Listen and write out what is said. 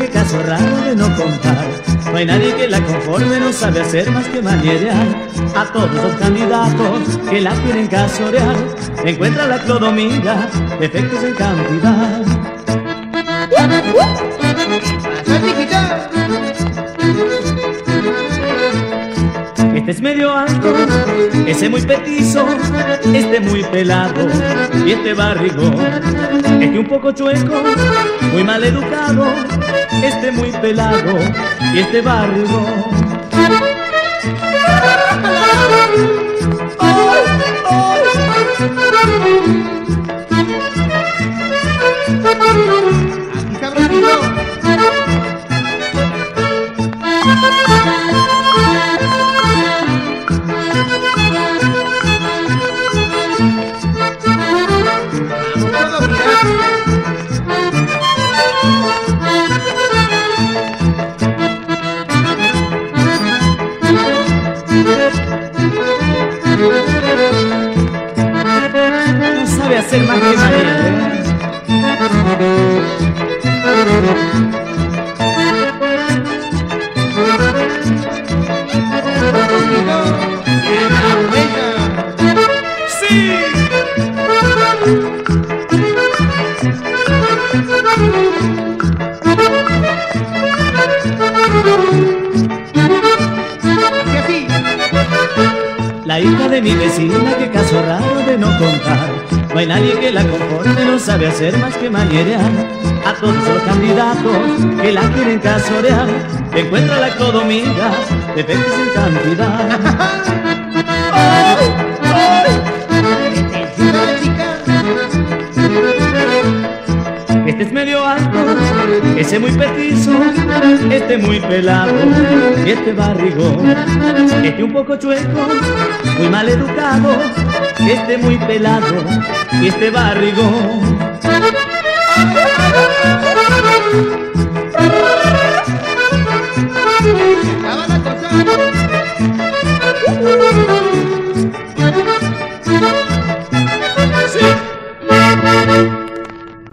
qué caso raro de no contar. No hay nadie que la conforme, no sabe hacer más que manierear. A todos los candidatos que la quieren casorear, encuentra la clodomira, defectos en cantidad. Este es medio alto, ese muy petizo, este muy pelado y este barrigón. Este un poco chueco, muy mal educado, este muy pelado y este barrigón. No sabe hacer más que manierear. ¡Sí! La hija de mi vecina, qué caso raro de no contar. No hay nadie que la conforme, no sabe hacer más que manierear. A todos los candidatos que la quieren casorear, encuentra la clodomira, defectos en cantidad. Este es medio alto, ese muy petizo, este muy pelado y este barrigón. Este un poco chueco, muy mal educado, este muy pelado y este barrigón. ¡Acaba la cosa!